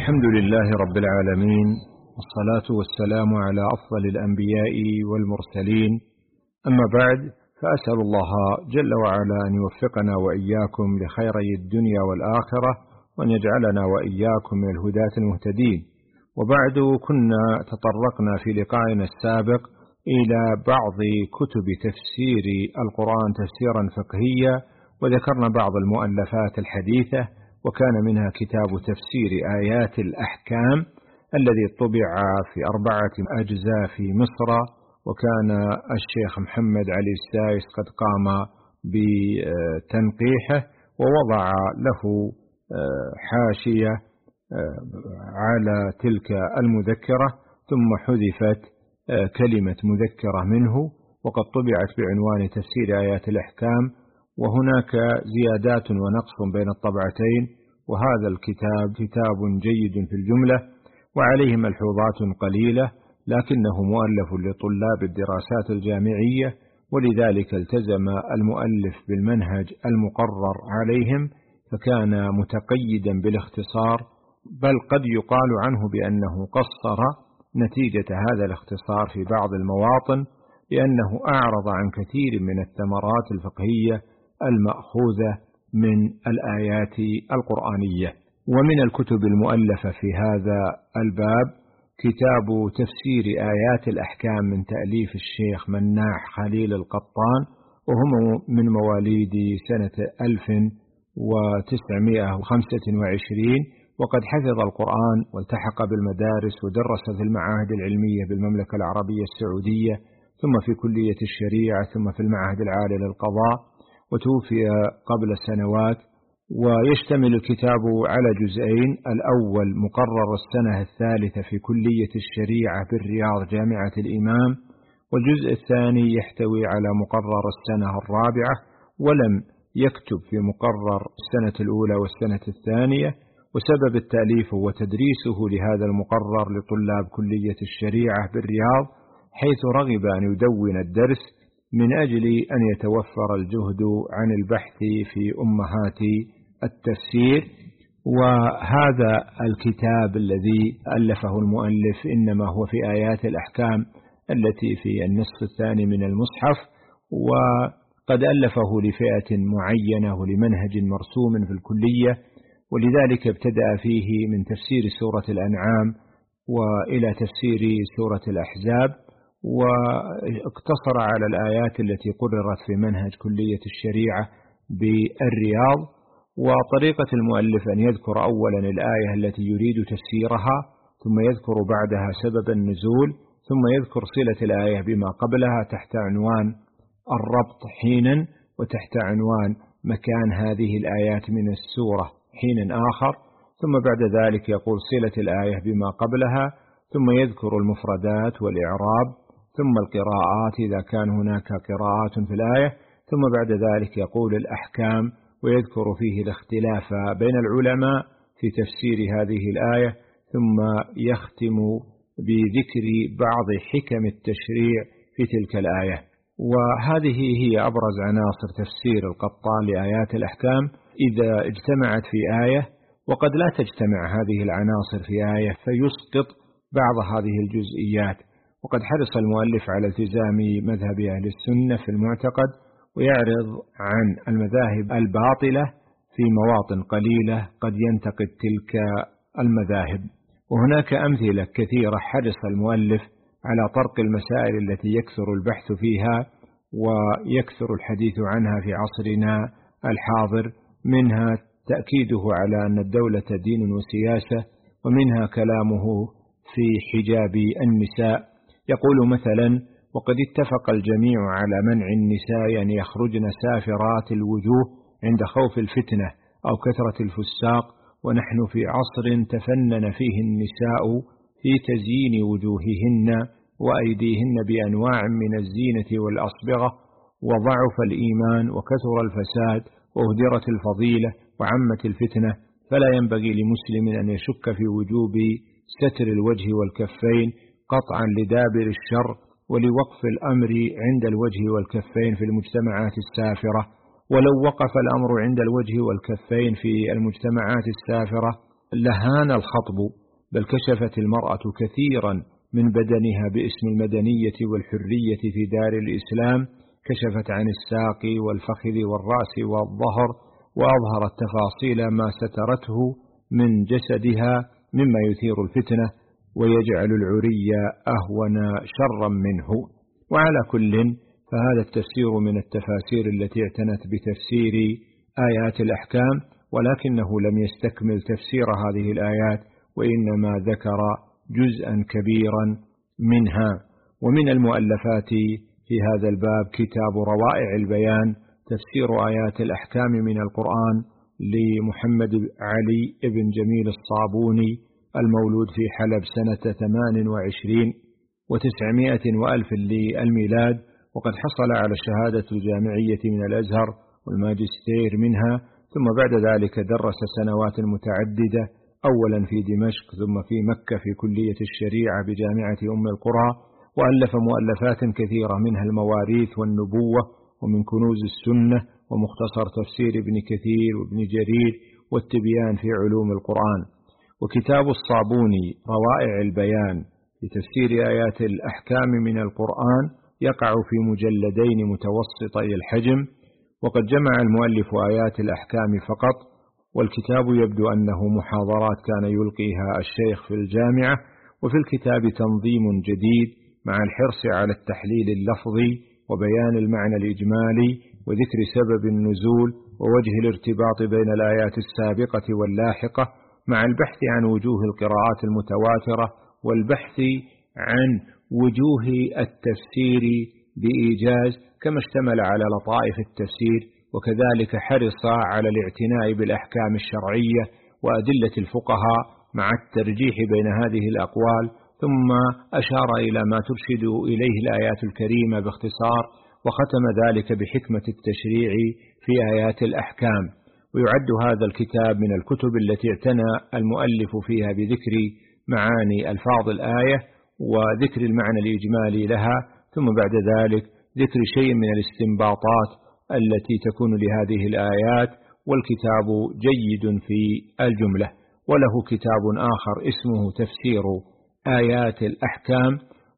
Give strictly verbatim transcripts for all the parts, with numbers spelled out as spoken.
الحمد لله رب العالمين، والصلاة والسلام على أفضل الأنبياء والمرسلين. أما بعد، فأسأل الله جل وعلا أن يوفقنا وإياكم لخيري الدنيا والآخرة، وأن يجعلنا وإياكم من الهداة المهتدين. وبعد، كنا تطرقنا في لقائنا السابق إلى بعض كتب تفسير القرآن تفسيرا فقهيا، وذكرنا بعض المؤلفات الحديثة، وكان منها كتاب تفسير آيات الأحكام الذي طبع في أربعة أجزاء في مصر، وكان الشيخ محمد علي السايس قد قام بتنقيحه ووضع له حاشية على تلك المذكرة، ثم حذفت كلمة مذكرة منه، وقد طبعت بعنوان تفسير آيات الأحكام. وهناك زيادات ونقص بين الطبعتين، وهذا الكتاب كتاب جيد في الجملة وعليه ملحوظات قليلة، لكنه مؤلف لطلاب الدراسات الجامعية، ولذلك التزم المؤلف بالمنهج المقرر عليهم، فكان متقيدا بالاختصار، بل قد يقال عنه بأنه قصر نتيجة هذا الاختصار في بعض المواطن، لأنه أعرض عن كثير من الثمرات الفقهية المأخوذة من الآيات القرآنية. ومن الكتب المؤلفة في هذا الباب كتاب تفسير آيات الأحكام من تأليف الشيخ مناع خليل القطان، وهم من مواليد سنة ألف وتسعمائة وخمسة وعشرين، وقد حفظ القرآن والتحق بالمدارس ودرس في المعاهد العلمية بالمملكة العربية السعودية، ثم في كلية الشريعة، ثم في المعهد العالي للقضاء، وتوفي قبل سنوات. ويشتمل الكتاب على جزئين: الأول مقرر السنة الثالثة في كلية الشريعة بالرياض جامعة الإمام، والجزء الثاني يحتوي على مقرر السنة الرابعة، ولم يكتب في مقرر السنة الأولى والسنة الثانية. وسبب التأليف وتدريسه لهذا المقرر لطلاب كلية الشريعة بالرياض، حيث رغب أن يدون الدرس من أجل أن يتوفر الجهد عن البحث في أمهات التفسير. وهذا الكتاب الذي ألفه المؤلف إنما هو في آيات الأحكام التي في النصف الثاني من المصحف، وقد ألفه لفئة معينة ولمنهج مرسوم في الكلية، ولذلك ابتدأ فيه من تفسير سورة الأنعام وإلى تفسير سورة الأحزاب، واقتصر على الآيات التي قررت في منهج كلية الشريعة بالرياض. وطريقة المؤلف أن يذكر أولا الآية التي يريد تفسيرها، ثم يذكر بعدها سبب النزول، ثم يذكر صلة الآية بما قبلها تحت عنوان الربط حينا، وتحت عنوان مكان هذه الآيات من السورة حين آخر، ثم بعد ذلك يقول صلة الآية بما قبلها، ثم يذكر المفردات والإعراب، ثم القراءات إذا كان هناك قراءات في الآية، ثم بعد ذلك يقول الأحكام، ويذكر فيه الاختلاف بين العلماء في تفسير هذه الآية، ثم يختم بذكر بعض حكم التشريع في تلك الآية. وهذه هي أبرز عناصر تفسير القطان لآيات الأحكام إذا اجتمعت في آية، وقد لا تجتمع هذه العناصر في آية فيسقط بعض هذه الجزئيات. وقد حرص المؤلف على التزام مذهب أهل السنة في المعتقد، ويعرض عن المذاهب الباطلة في مواطن قليلة قد ينتقد تلك المذاهب. وهناك أمثلة كثيرة حرص المؤلف على طرق المسائل التي يكثر البحث فيها ويكثر الحديث عنها في عصرنا الحاضر، منها تأكيده على أن الدولة دين وسياسة، ومنها كلامه في حجاب النساء. يقول مثلا: وقد اتفق الجميع على منع النساء أن يخرجن سافرات الوجوه عند خوف الفتنة أو كثرة الفساق، ونحن في عصر تفنن فيه النساء في تزيين وجوههن وأيديهن بأنواع من الزينة والأصبغة، وضعف الإيمان وكثر الفساد وأهدرت الفضيلة وعمت الفتنة، فلا ينبغي لمسلم أن يشك في وجوب ستر الوجه والكفين قطعا لدابر الشر، ولوقف الأمر عند الوجه والكفين في المجتمعات السافرة. ولو وقف الأمر عند الوجه والكفين في المجتمعات السافرة لهان الخطب، بل كشفت المرأة كثيرا من بدنها باسم المدنية والحرية في دار الإسلام، كشفت عن الساق والفخذ والرأس والظهر، وأظهرت تفاصيل ما سترته من جسدها مما يثير الفتنة ويجعل العري أهون شرا منه. وعلى كل فهذا التفسير من التفاسير التي اعتنت بتفسير آيات الأحكام، ولكنه لم يستكمل تفسير هذه الآيات، وإنما ذكر جزءا كبيرا منها. ومن المؤلفات في هذا الباب كتاب روائع البيان، تفسير آيات الأحكام من القرآن لمحمد علي بن جميل الصابوني، المولود في حلب سنة ثمان وعشرين وتسعمائة وألف للميلاد، وقد حصل على الشهادة الجامعية من الأزهر والماجستير منها، ثم بعد ذلك درس سنوات متعددة، أولا في دمشق ثم في مكة في كلية الشريعة بجامعة أم القرى، وألف مؤلفات كثيرة منها المواريث والنبوة ومن كنوز السنة ومختصر تفسير ابن كثير وابن جرير والتبيان في علوم القرآن. وكتاب الصابوني روائع البيان في تفسير آيات الأحكام من القرآن يقع في مجلدين متوسطي الحجم، وقد جمع المؤلف آيات الأحكام فقط، والكتاب يبدو أنه محاضرات كان يلقيها الشيخ في الجامعة. وفي الكتاب تنظيم جديد مع الحرص على التحليل اللفظي وبيان المعنى الإجمالي وذكر سبب النزول ووجه الارتباط بين الآيات السابقة واللاحقة، مع البحث عن وجوه القراءات المتواترة والبحث عن وجوه التفسير بإيجاز، كما اشتمل على لطائف التفسير، وكذلك حرص على الاعتناء بالأحكام الشرعية وأدلة الفقهاء مع الترجيح بين هذه الأقوال، ثم أشار إلى ما ترشد إليه الآيات الكريمة باختصار، وختم ذلك بحكمة التشريع في آيات الأحكام. ويعد هذا الكتاب من الكتب التي اعتنى المؤلف فيها بذكر معاني ألفاظ الآية وذكر المعنى الإجمالي لها، ثم بعد ذلك ذكر شيء من الاستنباطات التي تكون لهذه الآيات، والكتاب جيد في الجملة. وله كتاب آخر اسمه تفسير آيات الأحكام،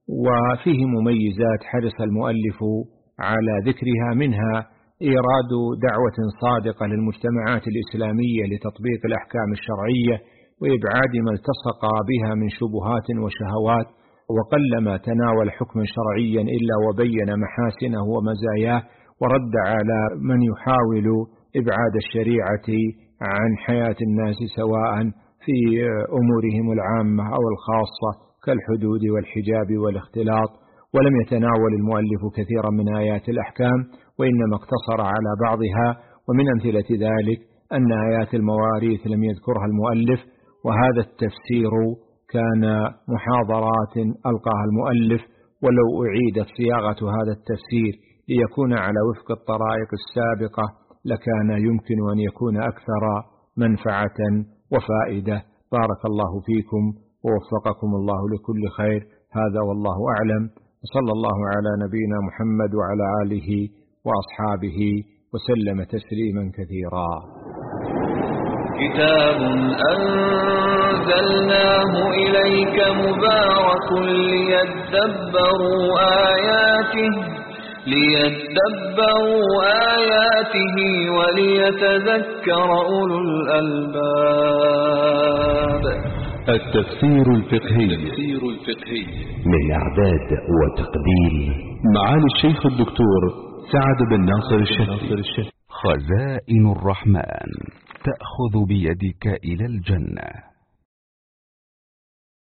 وفيه مميزات حرص المؤلف على ذكرها، منها إيراد دعوة صادقة للمجتمعات الإسلامية لتطبيق الأحكام الشرعية وإبعاد ما التصق بها من شبهات وشهوات، وقلما تناول حكما شرعيا إلا وبين محاسنه ومزاياه، ورد على من يحاول إبعاد الشريعة عن حياة الناس سواء في أمورهم العامة أو الخاصة كالحدود والحجاب والاختلاط. ولم يتناول المؤلف كثيرا من آيات الأحكام، وإنما اقتصر على بعضها، ومن أمثلة ذلك أن آيات المواريث لم يذكرها المؤلف، وهذا التفسير كان محاضرات ألقاها المؤلف، ولو أعيدت صياغة هذا التفسير ليكون على وفق الطرائق السابقة لكان يمكن أن يكون أكثر منفعة وفائدة. بارك الله فيكم ووفقكم الله لكل خير. هذا والله أعلم، وصلى الله على نبينا محمد وعلى آله وأصحابه وسلم تسليما كثيرا. كتاب أنزلناه إليك مبارك ليدبروا آياته ليدبروا آياته وليتذكر أولو الألباب. التفسير الفقهي من إعداد وتقديم معالي الشيخ الدكتور سعد بن ناصر الشهري. خزائن الرحمن تأخذ بيدك إلى الجنة.